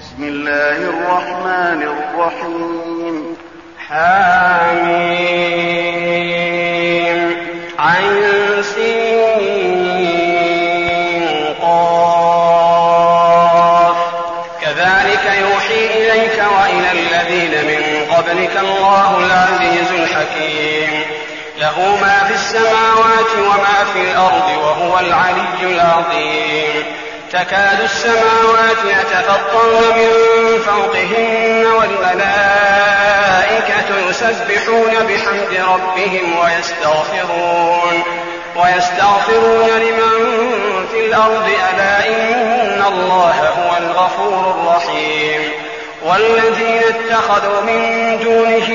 بسم الله الرحمن الرحيم. حميم عين سين قاف كذلك يوحي إليك وإلى الذين من قبلك الله العزيز الحكيم له ما في السماوات وما في الأرض وهو العلي العظيم تكاد السماوات يتفطرن من فوقهن والملائكة يسبحون بحمد ربهم ويستغفرون لمن في الأرض ألا إن الله هو الغفور الرحيم والذين اتخذوا من دونه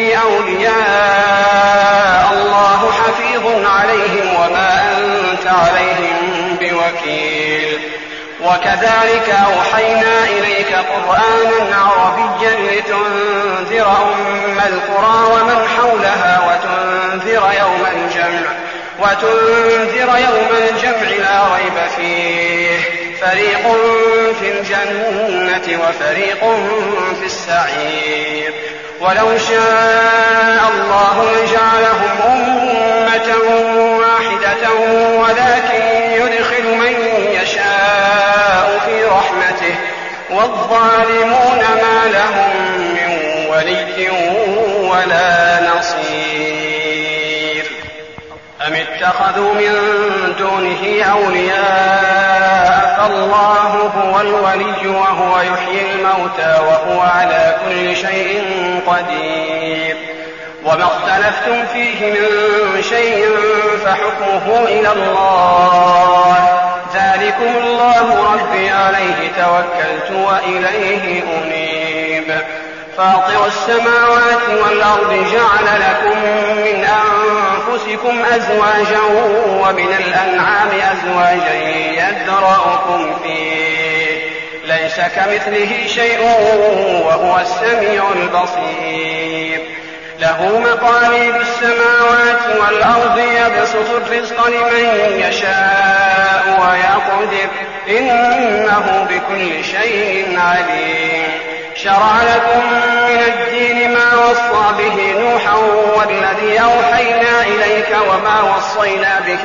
أولياء الله حفيظ عليهم وما أنت عليهم بوكيل وكذلك أوحينا إليك قرآنا عربيا لتنذر أم القرى ومن حولها وتنذر يوم الجمع لا ريب فيه فريق في الجنة وفريق في السعير ولو شاء الله لجعلهم أمة واحدة ولكن يدخل من يشاء في رحمته والظالمون ما لهم من ولي ولا نصير أم اتخذوا من دونه أولياء فالله هو الولي وهو يحيي الموتى وهو على كل شيء قدير وما اختلفتم فيه من شيء فحكمه إلى الله ذلكم الله ربي عليه توكلت وإليه أنيب فاطر السماوات والأرض جعل لكم من أنفسكم أزواجا ومن الأنعام أزواجا يذرأكم فيه ليس كمثله شيء وهو السميع البصير له مقاليد السماوات والأرض يبسط الرزق لمن يشاء ويقدر إنه بكل شيء عليم شرع لكم من الدين ما وصى به نوحا والذي أوحينا إليك وما وصينا به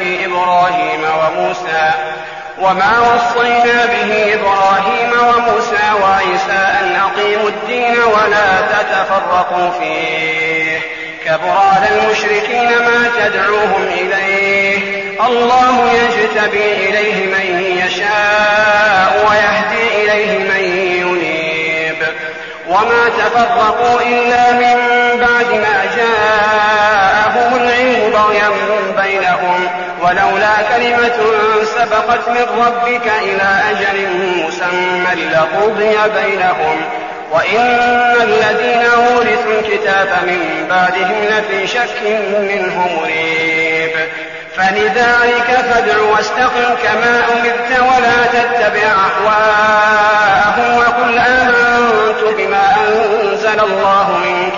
إبراهيم وموسى وعيسى أن أقيموا الدين ولا تتفرقوا فيه كبر على المشركين ما تدعوهم إليه الله يجتبي إليه من يشاء ويهدي إليه من ينيب وما تفرقوا إلا من بعد ما جاءهم العلم بغيا بينهم ولولا كلمة سبقت من ربك إلى أجل مسمى لقضي بينهم وإن الذين أورثوا الكتاب من بعدهم لفي شك منه مريب فلذلك فادع واستقم كما أمرت ولا تتبع أهواءهم وقل آمنت بما أنزل الله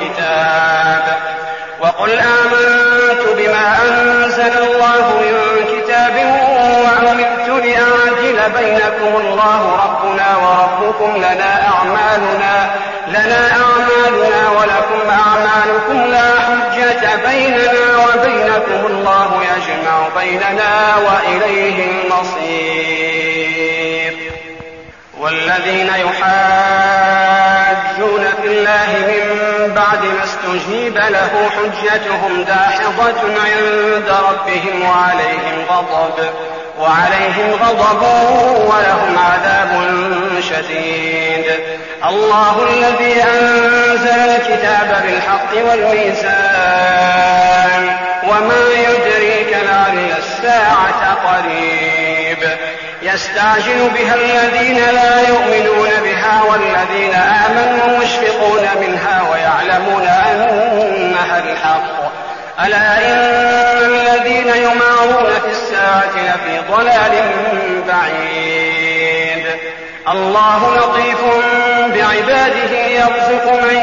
من كتاب وأمرت لأعدل بينكم الله ربنا وربكم لنا أعمالنا ولكم أعمالكم لا حجة بيننا وبينكم الله يجمع بيننا وإليه المصير والذين يحاجون في الله من بعد ما استجيب له حجتهم داحضة عند ربهم وعليهم غضب ولهم عذاب شديد الله الذي أنزل الكتاب بالحق والميزان وما يدريك لعل الساعة قريب يستعجل بها الذين لا يؤمنون بها والذين آمنوا مشفقون منها ويعلمون أنها الحق ألا إن الذين يمارون في الساعة لفي ضلال بعيد الله لطيف بعباده يرزق من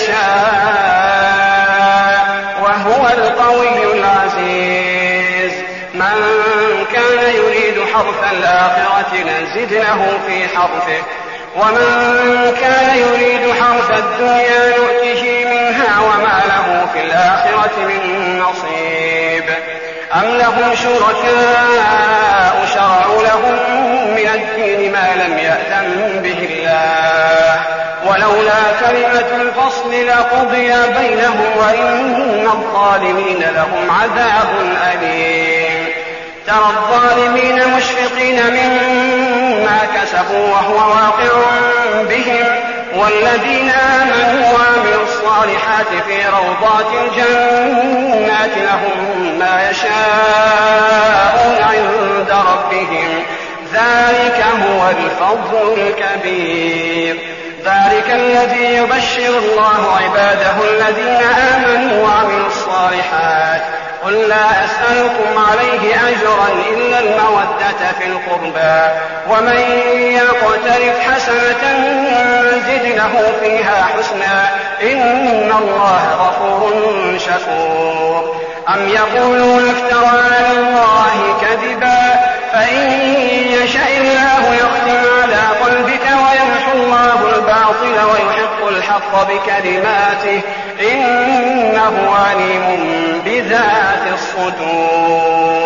يشاء وهو القوي العزيز من كان يريد حرث الآخرة نزد له في حرثه ومن كان يريد حرث الدنيا نؤته منها وما له في الآخرة من نصيب أم لهم شركاء شرعوا لهم من الدين ما لم يأذن به الله ولولا كلمة الفصل لقضي بينهم وإن الظالمين لهم عذاب أليم ترى الظالمين مشفقين مما كسبوا وهو واقع بهم والذين آمنوا وعملوا الصالحات في روضات الجنات لهم ما يشاءون عند ربهم ذلك هو الفضل الكبير ذلك الذي يبشر الله عباده الذين آمنوا وعملوا الصالحات قل لا أسألكم عليه أجرا إلا المودة في القربى ومن يقترف حسنة نزد له فيها حسنا إن الله غفور شكور أم يقولون افترى على الله كذبا فإن يشاء الله يختم على قلبك ويمحو الله الباطل ويحق الحق بكلماته إنه عليم بذات الصدور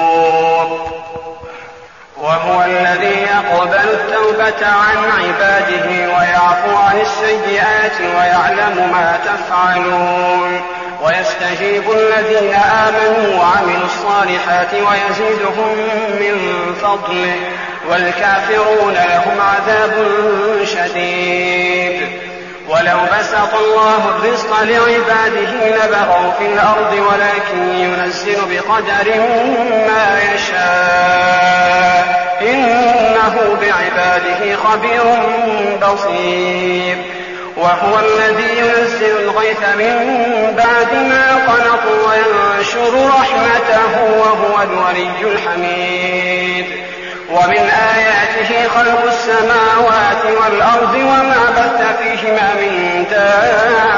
وهو الذي يقبل التوبة عن عباده ويعفو عن السيئات ويعلم ما تفعلون ويستجيب الذين آمنوا وعملوا الصالحات ويزيدهم من فضله والكافرون لهم عذاب شديد ولو بسط الله الرزق لعباده لبغوا في الأرض ولكن ينزل بقدر ما يشاء إنه بعباده خبير بصير وهو الذي ينزل الغيث من بعد ما قنطوا وينشر رحمته وهو الولي الحميد ومن آياته خلق السماوات والأرض وما بث فيهما من دابة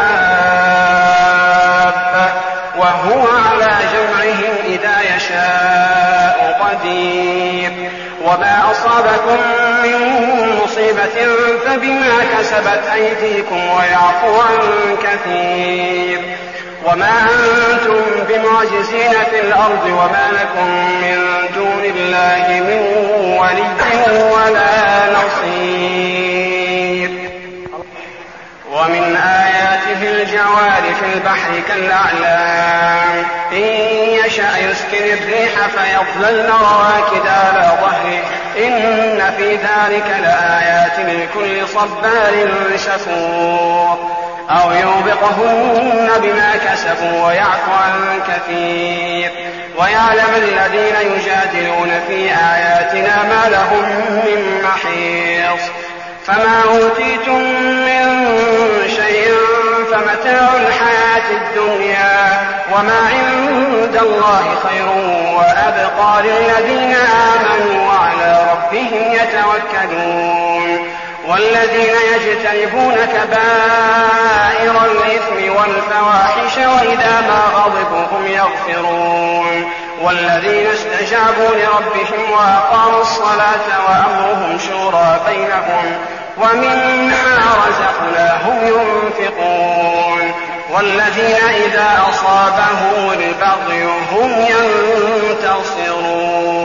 وهو على جمعهم إذا يشاء قدير وما أصابكم من مصيبة فبما كسبت أيديكم ويعفو عن كثير وما أنتم بمعجزين في الأرض وما لكم من دون الله من ولي ولا نصير ومن آياته الجوار في البحر كالأعلام إن يشأ يسكن الريح فيظللن رواكد على ظهره إن في ذلك لآيات لكل صبار شكور أو يوبقهن بما كسبوا ويعفو عن كثير ويعلم الذين يجادلون في آياتنا ما لهم من محيص فما أوتيتم من شيء فمتاع الحياة الدنيا وما عند الله خير وأبقى للذين آمنوا وعلى ربهم يتوكلون والذين يجتنبون كبائر الإثم والفواحش وإذا ما غضبوا هم يغفرون والذين استجابوا لربهم وأقاموا الصلاة وأمرهم شورى بينهم ومما رزقناهم ينفقون والذين إذا أصابهم البغي هم ينتصرون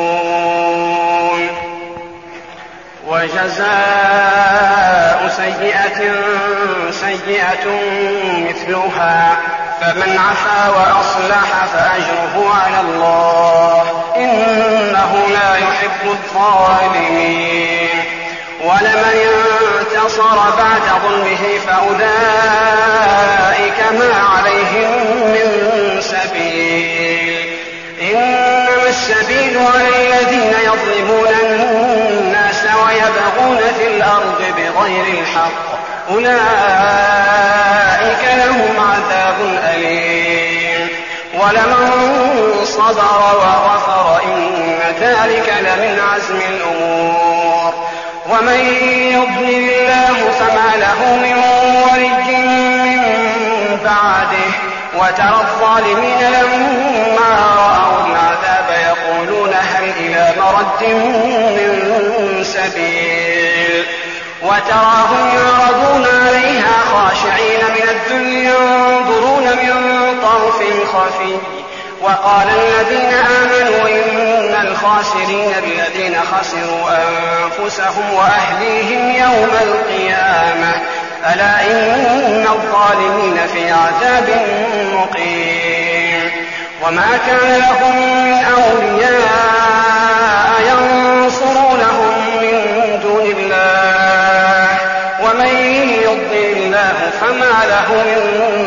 وجزاء سيئة سيئة مثلها فمن عفا وأصلح فأجره على الله إنه لا يحب الظالمين ولمن انتصر بعد ظلمه فأولئك ما عليهم من سبيل إنما السبيل على الذين يظلمون الناس ويبغون في الأرض بغير الحق أولئك لهم عذاب أليم ولمن صبر وغفر إن ذلك لمن عزم الأمور ومن يضلل الله فما له من ولي من بعده وترى الظالمين لما رأوا العذاب يقولون هل إلى مرد من سبيل وتراهم يعرضون عليها خاشعين من الذل ينظرون من طرف خفي. وقال الذين آمنوا إن الخاسرين الذين خسروا أنفسهم وأهليهم يوم القيامة ألا إن الظالمين في عذاب مقيم. وما كان لهم من أولياء ينصرونهم من دون الله ومن يضلل الله فما له من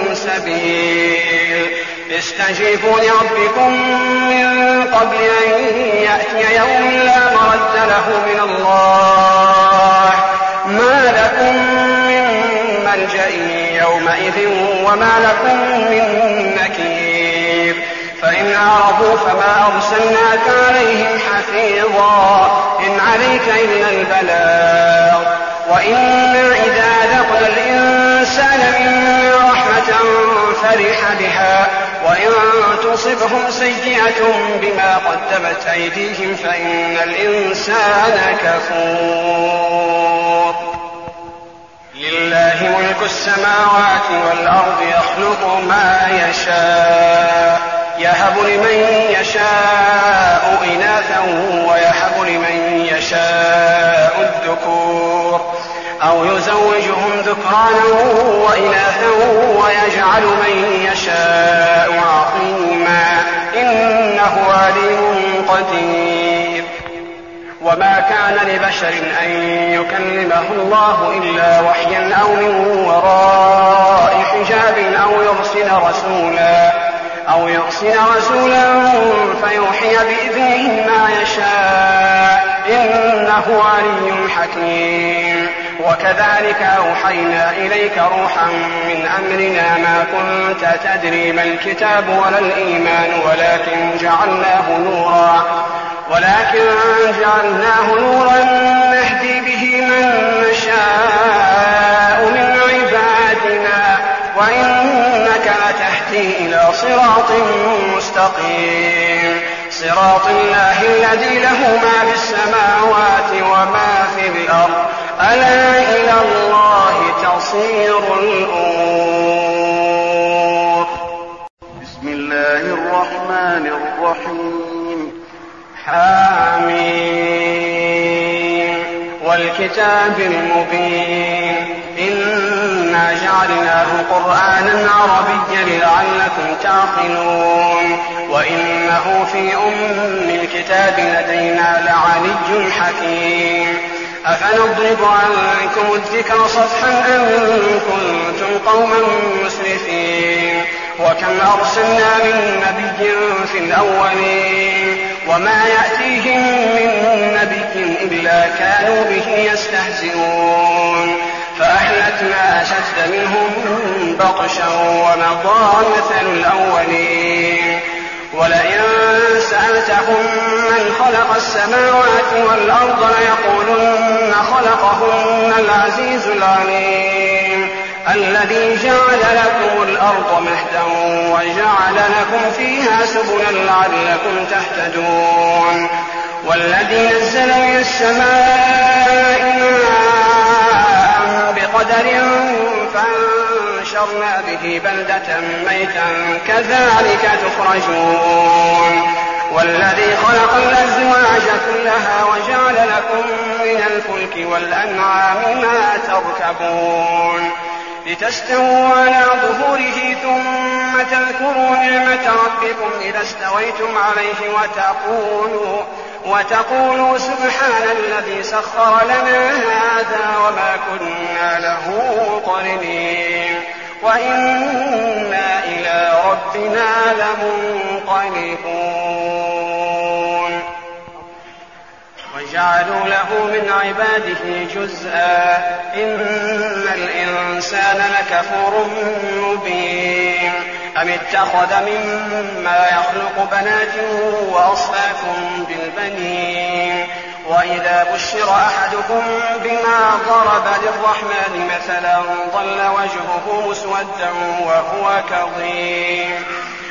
سبيل. استجيبوا لربكم من قبل أن يأتي يوم لا مرد له من الله ما لكم من ملجأ يومئذ وما لكم من نكير. فإن أعرضوا فما أرسلناك عليهم حفيظا إن عليك إلا البلاغ وإنا إذا أذقنا الإنسان منا رحمة فرح بها وإن تصبهم سيئة بما قدمت أيديهم فإن الإنسان كفور. لله ملك السماوات والأرض يخلق ما يشاء يهب لمن يشاء إناثا ويهب لمن يشاء الذكور أو يزوجهم ذكرانا وإناثا ويجعل من يشاء عقيما إنه عليم قدير. وما كان لبشر أن يكلمه الله إلا وحيا أو من وراء حجاب أو يرسل رسولا فيوحي بإذنه ما يشاء إنه علي حكيم. وكذلك أوحينا إليك روحا من أمرنا ما كنت تدري ما الكتاب ولا الإيمان ولكن جعلناه نورا نهدي به من نشاء من عبادنا وإنك لتهدي إلى صراط مستقيم صراط الله الذي له ما في السماوات وما في الأرض ألا إلى الله تصير الأمور. بسم الله الرحمن الرحيم. حميم والكتاب المبين إنا جعلناه قرآنا عربيا لعلكم تعقلون وإنه في أم الكتاب لدينا لعلي حكيم. أفنضرب عنكم الذكر صفحا أن كنتم قوما مسرفين وكم أرسلنا من نبي في الأولين وما يأتيهم من نبي إلا كانوا به يستهزئون فأهلكنا أشد منهم بطشا ومضى مثل الأولين. ولئن سألتهم من خلق السماوات والأرض ليقولن خلقهن العزيز العليم الذي جعل لكم الأرض مهدا وجعل لكم فيها سبلا لعلكم تهتدون والذي نزل من السماء ماء بقدر فأنشرنا به بلدة ميتا كذلك تخرجون والذي خلق الأزواج كلها وجعل لكم من الفلك والأنعام ما تركبون لتستووا على ظهوره ثم تذكروا نعمة ربكم إذا استويتم عليه وتقولوا سبحان الذي سخر لنا هذا وما كنا له مقرنين وإنا إلى ربنا لمنقلبون. وجعلوا له من عباده جزءا إن الإنسان لكفور مبين أم اتخذ مما يخلق بنات وأصفاكم بالبنين وإذا بشر أحدكم بما ضرب للرحمن مثلا ظل وجهه مسودا وهو كظيم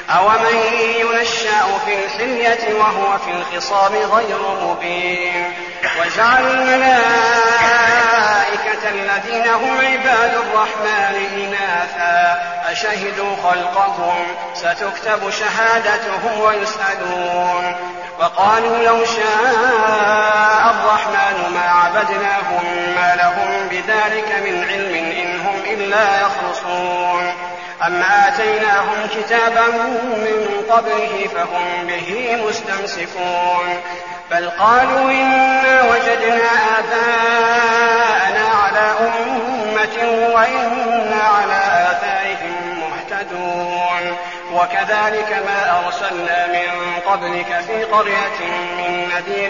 أومن ينشأ في الحلية وهو في الخصام غير مبين وجعل الملائكة الذين هم عباد الرحمن إناثا أشهدوا خلقهم ستكتب شهادتهم ويسألون وقالوا لو شاء الرحمن ما عبدناهم ما لهم بذلك من علم إن هم إلا يخرصون أم آتيناهم كتابا من قبله فهم به مستمسكون بل قالوا إنا وجدنا آباءنا على أمة وإنا على آثارهم مهتدون وكذلك ما أرسلنا من قبلك في قرية من نذير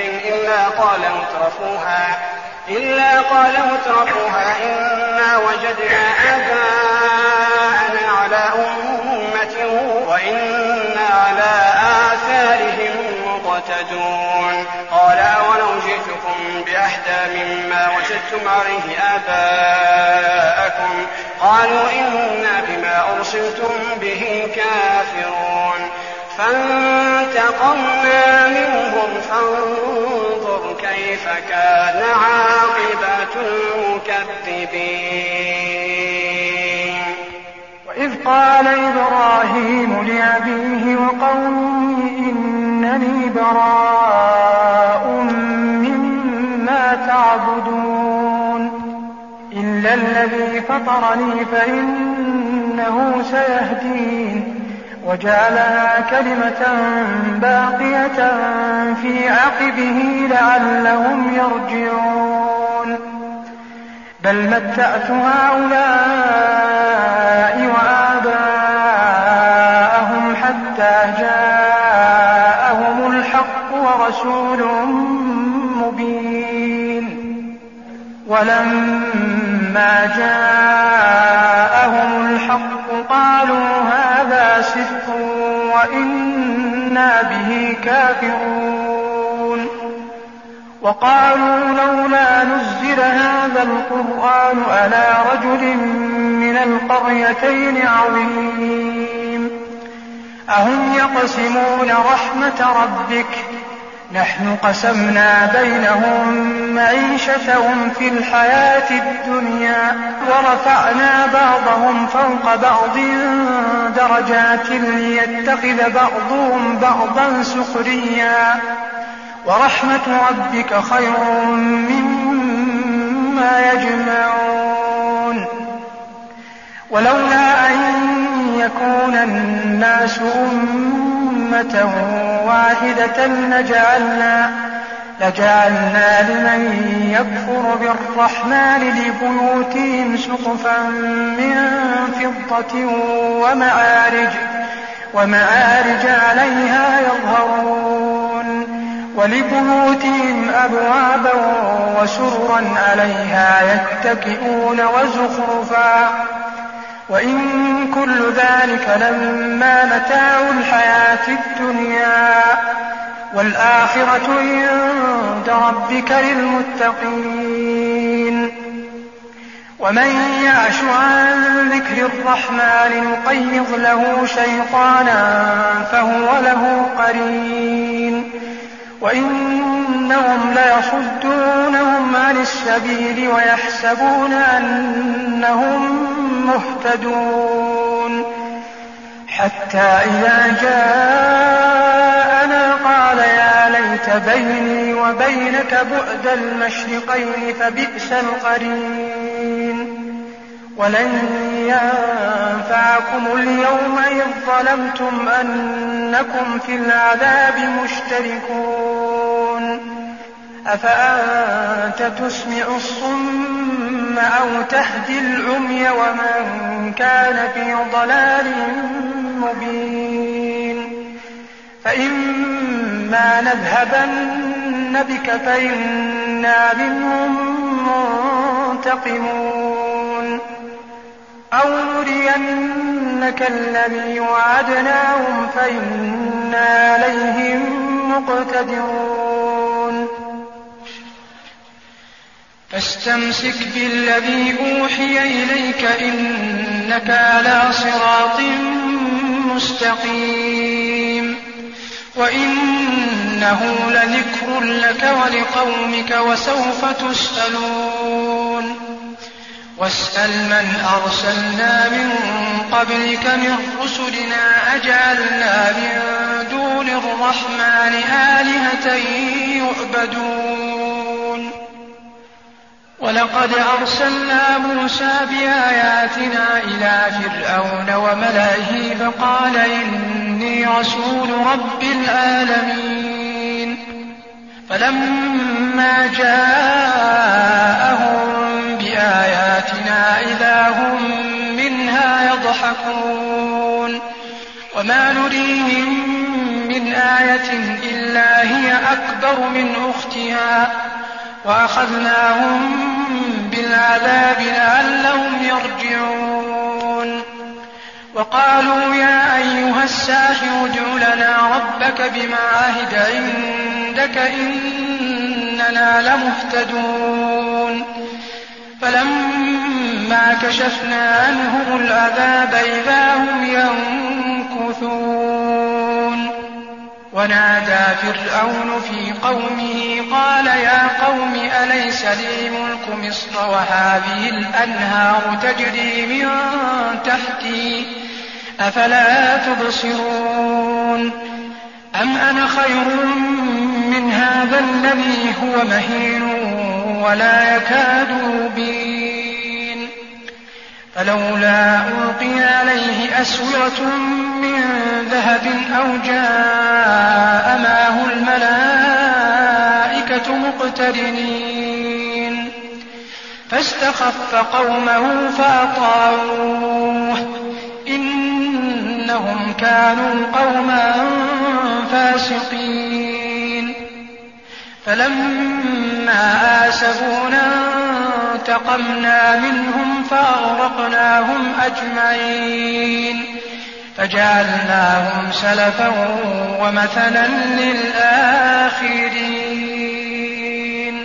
إلا قال مترفوها إنا وجدنا آباءنا على أمة وإنا على آثارهم مقتدون قال أولو جئتكم بأهدى مما وجدتم عليه آباءكم قالوا إنا بما أرسلتم به كافرون فانتقمنا منهم فانظر كيف كان عاقبة المكذبين. وإذ قال إبراهيم لأبيه وقومه إنني براء مما تعبدون إلا الذي فطرني فإنه سيهدين وجعلها كلمة باقية في عقبه لعلهم يرجعون بل متعت هؤلاء وآباءهم حتى جاءهم الحق ورسول مبين ولما جاءهم الحق قالوا هذا سحر وإنا به كافرون وقالوا لولا نزل هذا القرآن على رجل من القريتين عظيم أهم يقسمون رحمة ربك نحن قسمنا بينهم معيشتهم في الحياة الدنيا ورفعنا بعضهم فوق بعض درجات ليتخذ بعضهم بعضا سخريا ورحمة ربك خير مما يجمعون ولولا أن يكون الناس أمة واحدة لجعلنا لمن يكفر بالرحمن لبيوتهم سقفا من فضة ومعارج عليها يظهرون ولبيوتهم أبوابا وسررا عليها يتكئون وزخرفا وإن كل ذلك لما متاع الحياة الدنيا والآخرة عند ربك للمتقين ومن يعش عن ذكر الرحمن نقيض له شيطانا فهو له قرين وإنهم ليصدونهم عن السبيل ويحسبون أنهم مهتدون حتى إذا جاءنا قال يا ليت بيني وبينك بعد المشرقين فبئس القرين ولن ينفعكم اليوم إذ ظلمتم أنكم في العذاب مشتركون أفأنت تسمع الصم أو تهدي العمي ومن كان في ضلال مبين فإما نذهبن بك فإنا منهم منتقمون أو نرينك الذي وعدناهم فإنا عليهم مقتدرون فاستمسك بالذي أوحي إليك إنك على صراط مستقيم وإن وإنه لذكر لك ولقومك وسوف تسألون واسأل من أرسلنا من قبلك من رسلنا أجعلنا من دون الرحمن آلهة يعبدون ولقد أرسلنا موسى بآياتنا إلى فرعون وملئه فقال إني رسول رب العالمين فلما جاءهم بآياتنا إذا هم منها يضحكون وما نريهم من آية إلا هي أكبر من أختها وأخذناهم بالعذاب لعلهم يرجعون وقالوا يا أيها الساحر ادع لنا ربك بما عهد عندك إننا لمهتدون فلما كشفنا عنهم العذاب إذا هم ينكثون ونادى فرعون في قومه قال يا قوم أليس لي ملك مصر وهذه الأنهار تجري من تحتي أفلا تبصرون أم أنا خير من هذا الذي هو مهين ولا يكاد يبين فلولا ألقي عليه أسورة من ذهب أو جاء معه الملائكة مقترنين فاستخف قومه فأطاعوه إنهم كانوا قوما فاسقين فلما آسفونا انتقمنا منهم فأغرقناهم أجمعين فجعلناهم سلفا ومثلا للآخرين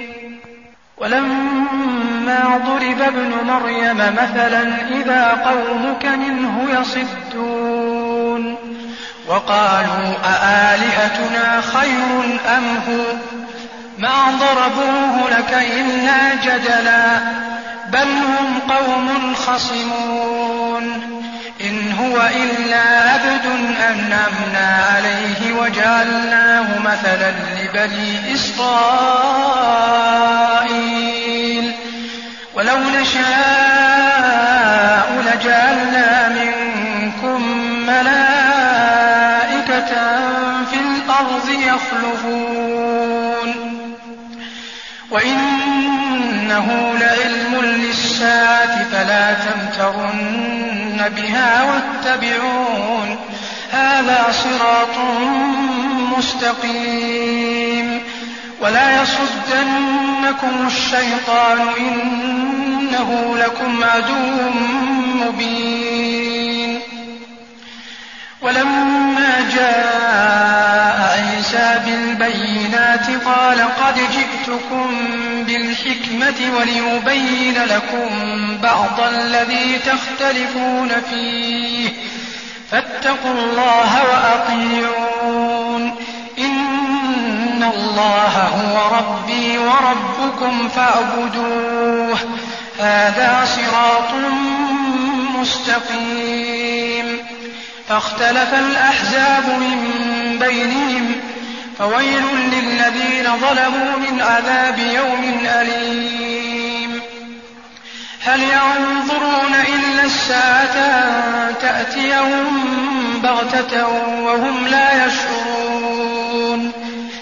ولما ضرب ابن مريم مثلا إذا قومك منه يصدون وقالوا أآلهتنا خير أم هو ما ضربوه لك إلا جدلا بل هم قوم خصمون إن هو إلا عبد أنعمنا عليه وجعلناه مثلا لبني إسرائيل ولو نشاء لجعلنا منكم ملائكة في الأرض يخلفون وإنه لعلم للساعة فلا تمترن بها واتبعون هذا صراط مستقيم ولا يصدنكم الشيطان إنه لكم عدو مبين ولما جاء عيسى بالبينات قال قد جئتكم بالحكمة وليبين لكم بعض الذي تختلفون فيه فاتقوا الله وأطيعون إن الله هو ربي وربكم فاعبدوه هذا صراط مستقيم فاختلف الأحزاب من بينهم فويل للذين ظلموا من عذاب يوم أليم هل ينظرون إلا الساعة أن تأتيهم بغتة وهم لا يشعرون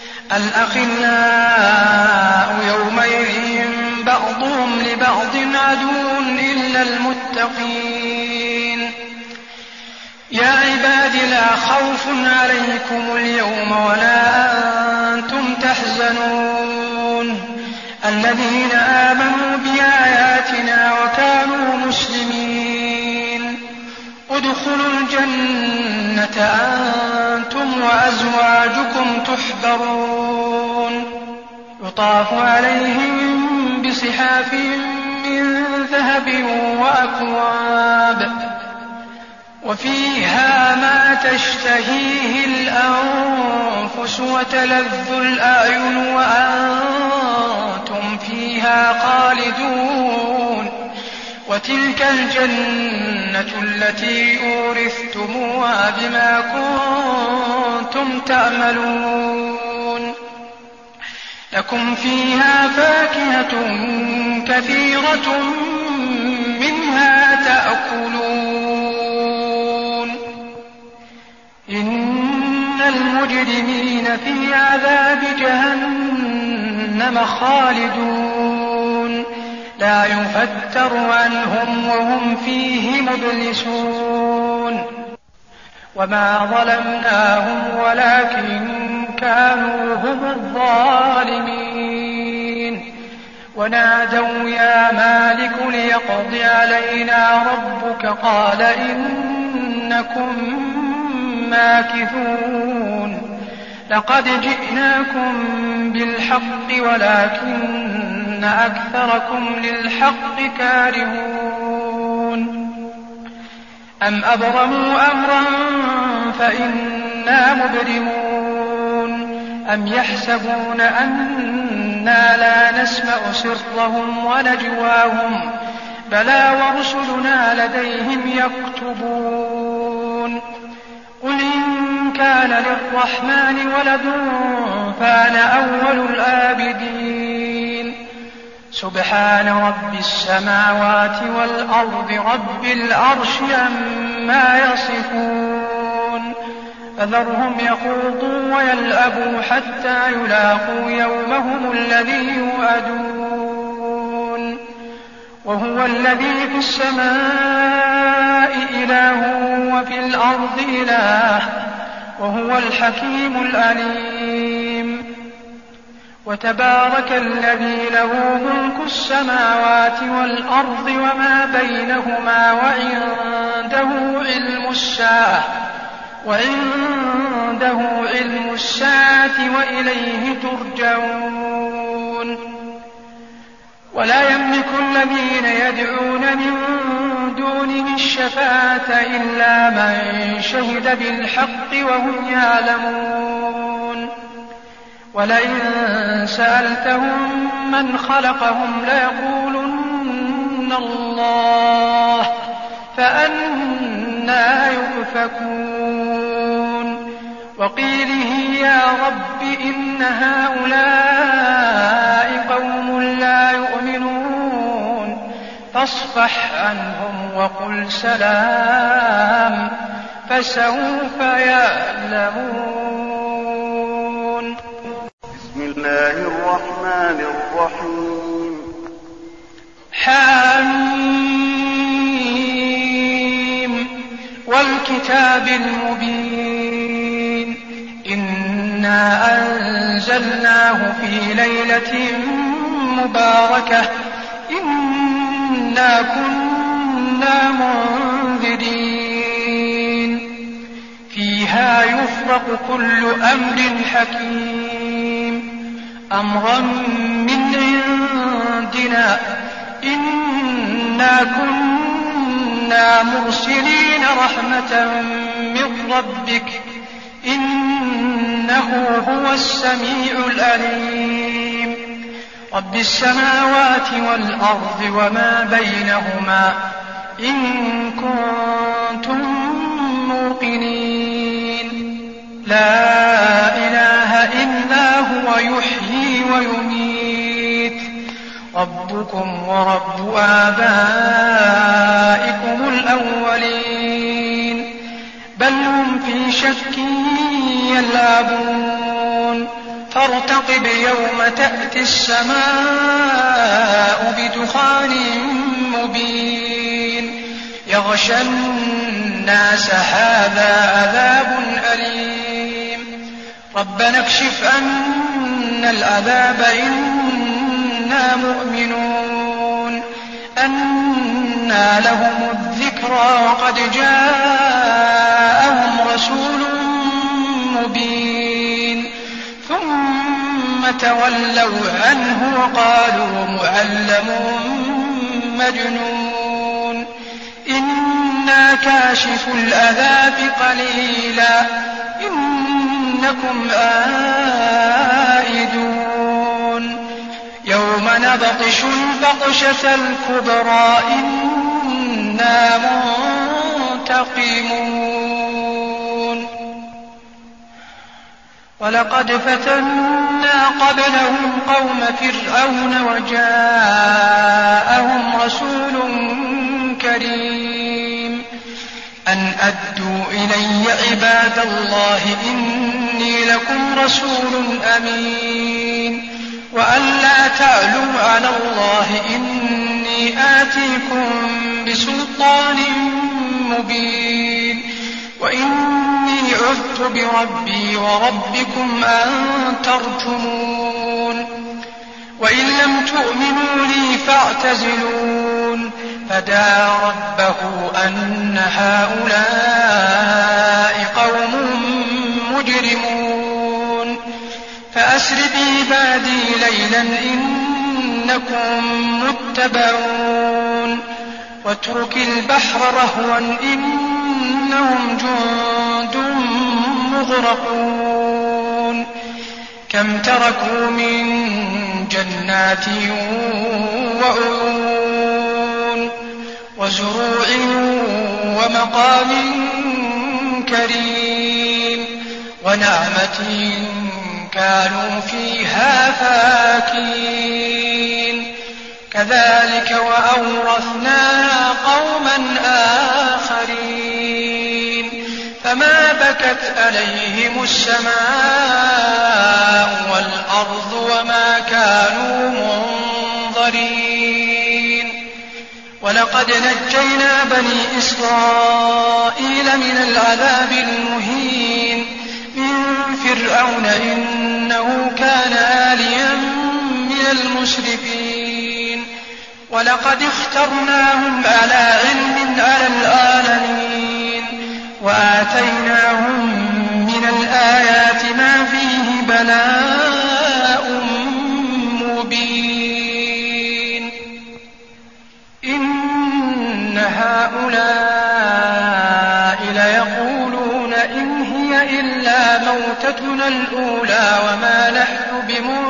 الأخلاء يومئذ بعضهم لبعض عدو إلا المتقين يا عباد لا خوف عليكم اليوم ولا أنتم تحزنون الذين آمنوا بآياتنا وكانوا مسلمين ادخلوا الجنة أنتم وأزواجكم تحبرون يطاف عليهم بصحاف من ذهب وأكواب وفيها ما تشتهيه الأنفس وتلذ الأعين وأنتم فيها خالدون وتلك الجنة التي أورثتموها بما كنتم تعملون لكم فيها فاكهة كثيرة منها تأكلون إن المجرمين في عذاب جهنم خالدون لا يفتر عنهم وهم فيه مبلسون وما ظلمناهم ولكن كانوا هم الظالمين ونادوا يا مالك ليقض علينا ربك قال إنكم ماكثون لقد جئناكم بالحق ولكن أكثركم للحق كارهون أم أبرموا أمرا فإنا مبرمون أم يحسبون أنا لا نسمع سرهم ونجواهم بلى ورسلنا لديهم يكتبون قل إن كان للرحمن ولد فأنا أول الآبدين سبحان رب السماوات والأرض رب العرش عما يصفون فذرهم يخوضوا ويلعبوا حتى يلاقوا يومهم الذي يوعدون وهو الذي في السماء إله وفي الأرض إله وهو الحكيم العليم وتبارك الذي له ملك السماوات والأرض وما بينهما وعنده علم الساعة وإليه ترجعون ولا يملك الذين يدعون من دونه الشفاعة إلا من شهد بالحق وهم يعلمون ولئن سألتهم من خلقهم ليقولن الله فأنى يؤفكون وقيله يا رب إن هؤلاء قوم لا يؤمنون فاصفح عنهم وقل سلام فسوف يعلمون بسم الله الرحمن الرحيم حميم والكتاب المبين إنا أنزلناه في ليلة مباركة إنا كنا منذرين فيها يفرق كل أمر حكيم أمرا من عندنا إنا كنا مرسلين رحمة من ربك إنه هو السميع العليم رب السماوات والأرض وما بينهما إن كنتم موقنين لا إله إلا هو يحيي ويميت ربكم ورب آبائكم الأولين بل هم في شك يلعبون فارتقب يوم تأتي السماء بدخان مبين يغشى الناس هذا عذاب أليم ربنا اكشف عنا العذاب إنا مؤمنون أنى لهم الذكرى وقد جاءهم رسول مبين ثم تولوا عنه وقالوا معلم مجنون إنا كاشفون كاشفو العذاب قليلا إنكم عائدون يوم نبطش البطشة الكبرى إنا منتقمون ولقد فتنا قبلهم قوم فرعون وجاءهم رسول كريم أن أدوا إلي عباد الله إني لكم رسول أمين وأن لا تعلوا على الله إني آتيكم بسلطان مبين وإني عذت بربي وربكم أن ترجمون وإن لم تؤمنوا لي فاعتزلون فدعا ربه أن هؤلاء قوم مجرمون فأسر بعبادي ليلا إنكم متبعون واترك البحر رهوا إنهم جند مغرقون كم تركوا من جنات وعيون وزروع ومقام كريم ونعمة كانوا فيها فاكهين كذلك وأورثناها قوما آخرين فما بكت عليهم السماء والأرض وما كانوا منظرين ولقد نجينا بني إسرائيل من العذاب المهين من فرعون إنه كان عاليا من المسرفين ولقد اخترناهم على علم على العالمين وآتيناهم من الآيات ما فيه بلاء مبين إن هؤلاء ليقولون إن هي إلا موتتنا الأولى وما نحن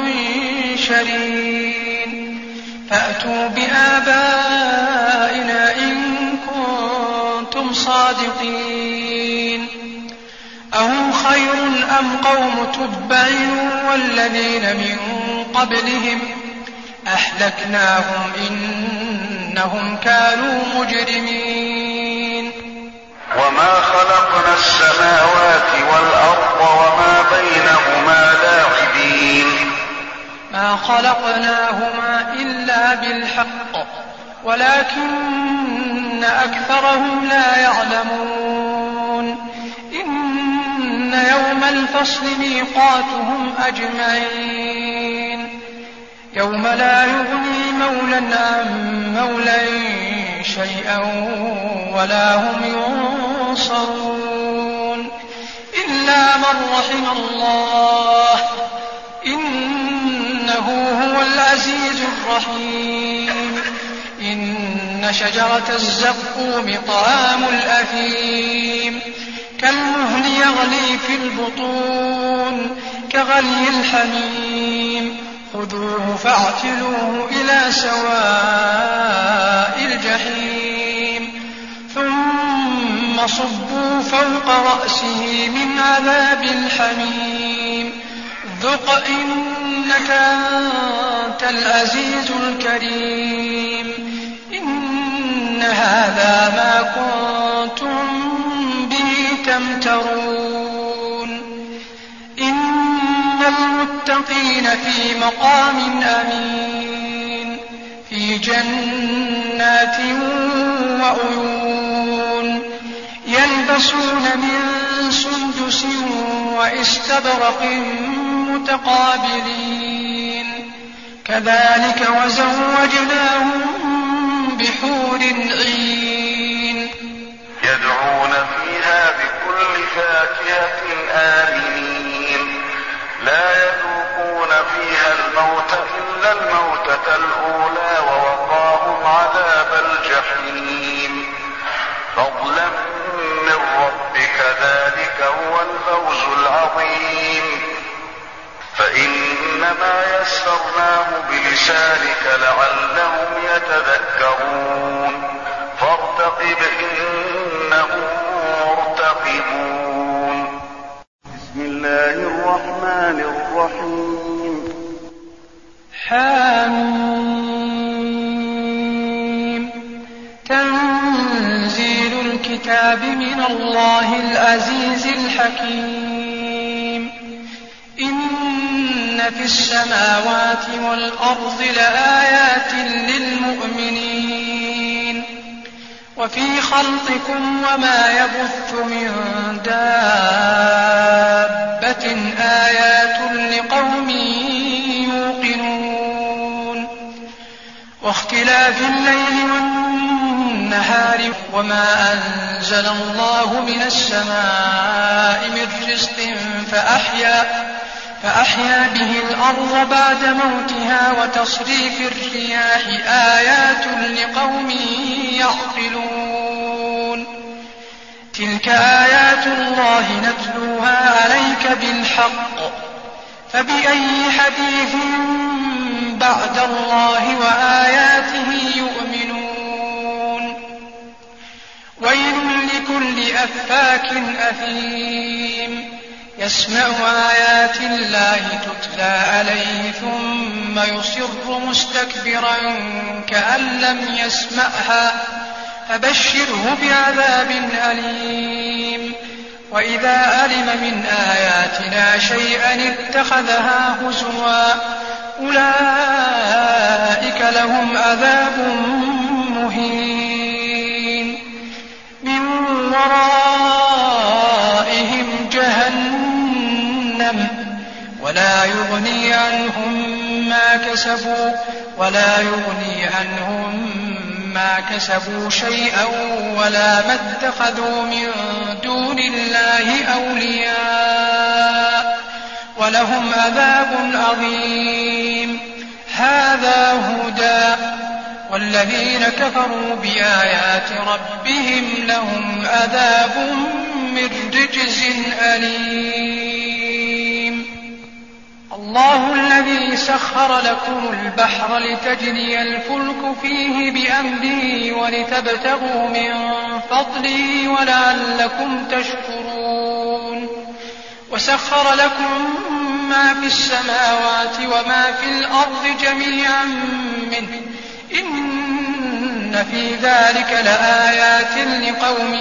بمنشرين فأتوا بآبائنا إن كنتم صادقين أهم خير أم قوم تبع والذين من قبلهم أهلكناهم إنهم كانوا مجرمين وما خلقنا السماوات والأرض وما بينهما لاعبين ما خلقناهما إلا بالحق ولكن أكثرهم لا يعلمون إن يوم الفصل ميقاتهم أجمعين يوم لا يغني مولى عن مولى شيئا ولا هم ينصرون إلا من رحم الله إنه هو العزيز الرحيم إن شجرة الزقوم طعام الأثيم كالمهل يغلي في البطون كغلي الحميم خذوه فاعتلوه إلى سواء الجحيم ثم صبوا فوق رأسه من عذاب الحميم ذق إنك أنت العزيز الكريم إن هذا ما كنتم به تمترون إن المتقين في مقام أمين في جنات وعيون يلبسون من سندس واستبرق متقابلين كذلك وزوجناهم بحور عين يدعون فيها بكل فاكهة آمنين لا يذوقون فيها الموت إلا الموتة الأولى ووقاهم عذاب الجحيم فضلا فيسرناه بلسانك لعلهم يتذكرون فارتقب إنهم مرتقبون. بسم الله الرحمن الرحيم. حميم. تنزيل الكتاب من الله العزيز الحكيم. إن في السماوات والأرض لآيات للمؤمنين وفي خلقكم وما يبث من دابة آيات لقوم يوقنون واختلاف الليل والنهار وما أنزل الله من السماء من رزق فأحيا به الأرض بعد موتها وتصريف الرياح آيات لقوم يعقلون تلك آيات الله نتلوها عليك بالحق فبأي حديث بعد الله وآياته يؤمنون ويل لكل أفاك أثيم يسمع آيات الله تتلى عليه ثم يصر مستكبرا كأن لم يسمعها فبشره بعذاب أليم وإذا علم من آياتنا شيئا اتخذها هزوا أولئك لهم عذاب مهين من ورائهم جهنم ولا يغني عنهم ما كسبوا شيئا ولا ما اتخذوا من دون الله أولياء ولهم عذاب عظيم هذا هدى والذين كفروا بآيات ربهم لهم عذاب من رجز أليم. الله الذي سخر لكم البحر لتجري الفلك فيه بأمره ولتبتغوا من فضله ولعلكم تشكرون وسخر لكم ما في السماوات وما في الأرض جميعا منه إن في ذلك لآيات لقوم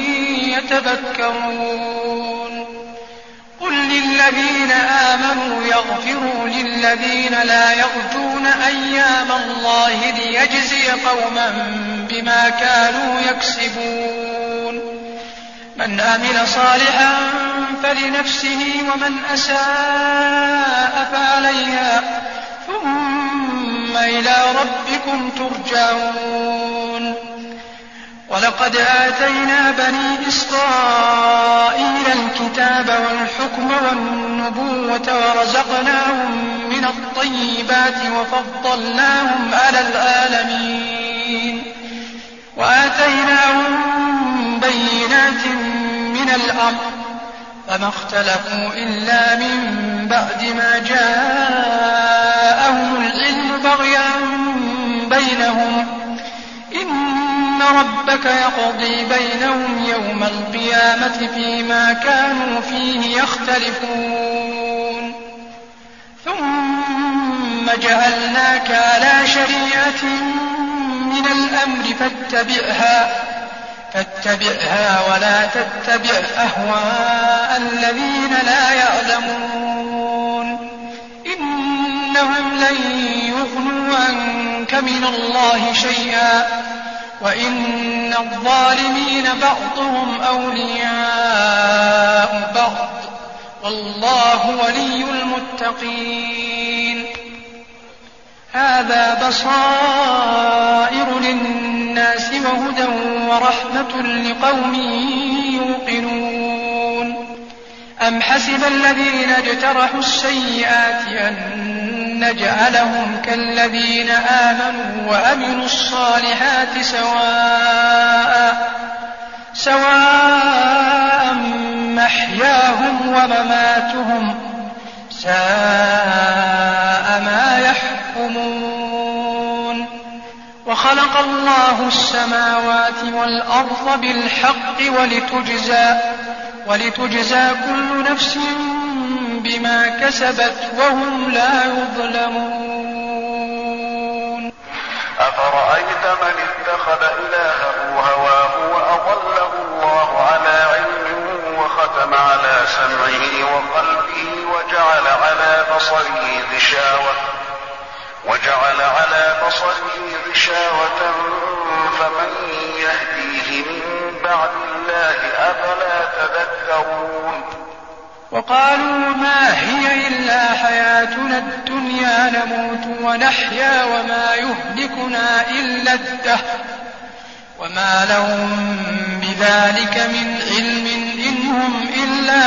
يتذكرون قل للذين آمنوا يغفروا للذين لا يرجون أيام الله ليجزي قوما بما كانوا يكسبون من عمل صالحا فلنفسه ومن أساء فعليها ثم إلى ربكم ترجعون ولقد آتينا بني إسرائيل الكتاب والحكم والنبوة ورزقناهم من الطيبات وفضلناهم على العالمين وآتيناهم بينات من الأمر فما اختلفوا إلا من بعد ما جاءهم العلم بغيا بينهم إن ربك يقضي بينهم يوم القيامة فيما كانوا فيه يختلفون ثم جعلناك على شريعة من الأمر فاتبعها ولا تتبع أهواء الذين لا يعلمون إنهم لن يغنوا عنك من الله شيئا وإن الظالمين بعضهم أولياء بعض والله ولي المتقين هذا بصائر للناس وهدى ورحمة لقوم يوقنون أم حسب الذين اجترحوا السيئات أن نجعلهم كالذين آمنوا وأمنوا الصالحات سواء محياهم ومماتهم ساء ما الله السماوات والأرض بالحق ولتجزى كل نفس بما كسبت وهم لا يظلمون. أفرأيت من اتخذ إلهه هواه وأضله الله على علم وختم على سمعه وقلبه وجعل على بصره غشاوة فمن يهديه من بعد الله أفلا تذكرون. وقالوا ما هي إلا حياتنا الدنيا نموت ونحيا وما يهلكنا إلا الدهر وما لهم بذلك من علم إن هم إلا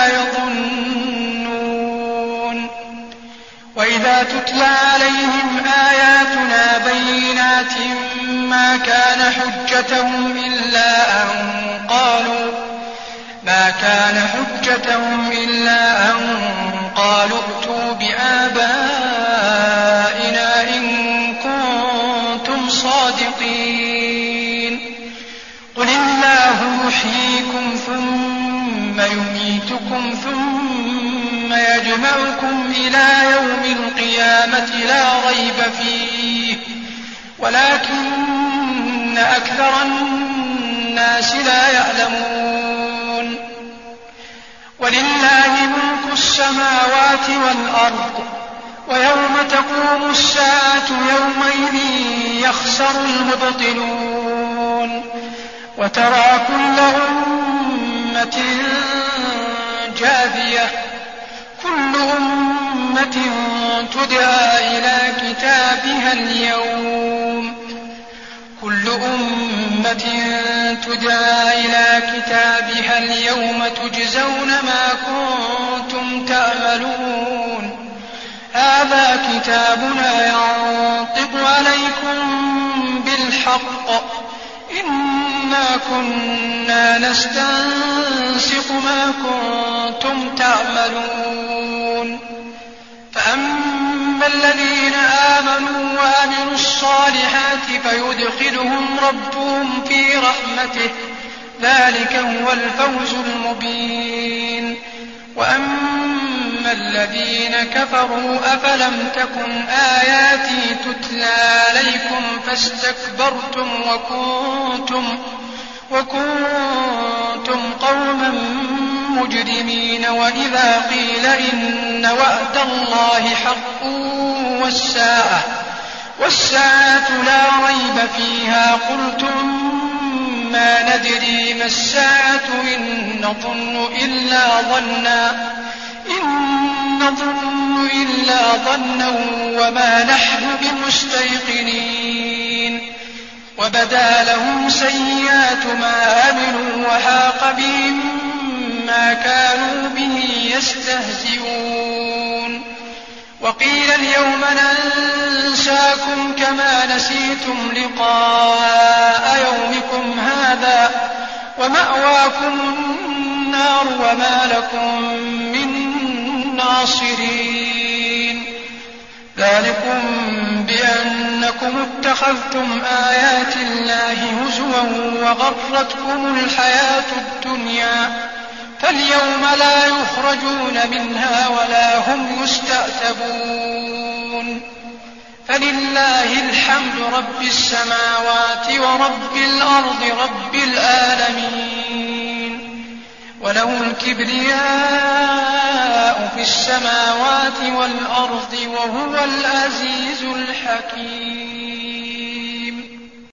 يظنون. وإذا تتلى عليهم آياتنا بينات ما كان حجتهم إلا أن قالوا ائتوا بآبائنا إن كنتم صادقين. قل الله يحييكم ثم يميتكم ثم يجمعكم إلى يوم القيامة لا ريب فيه ولكن أكثر الناس لا يعلمون. ولله ملك السماوات والأرض ويوم تقوم الساعة يومئذ يخسر المبطلون. وترى كل أمة جاثية كل أمة تدعى إلى كتابها اليوم تجزون ما كنتم تعملون. هذا كتابنا ينطق عليكم بالحق إنا كنا نستنسخ ما كنتم تعملون. فأما الذين آمنوا وعملوا الصالحات فيدخلهم ربهم في رحمته ذلك هو الفوز المبين. وأما الذين كفروا أفلم تكن آياتي تتلى عليكم فاستكبرتم وكنتم قوما مجرمين. وإذا قيل إن وعد الله حق والساعة لا ريب فيها قلتم ما ندري ما الساعة إن نظن إلا ظنا وما نحن بمستيقنين. وبدا لهم سيئات ما عملوا وحاق بهم ما كانوا به يستهزئون. وقيل اليوم ننساكم كما نسيتم لقاء يومكم هذا ومأواكم النار وما لكم من ناصرين. ذلكم بأنكم اتخذتم آيات الله هزوا وغرتكم الحياة الدنيا فاليوم لا يخرجون منها ولا هم يستعتبون. فلله الحمد رب السماوات ورب الأرض رب العالمين. وله الكبرياء في السماوات والأرض وهو العزيز الحكيم.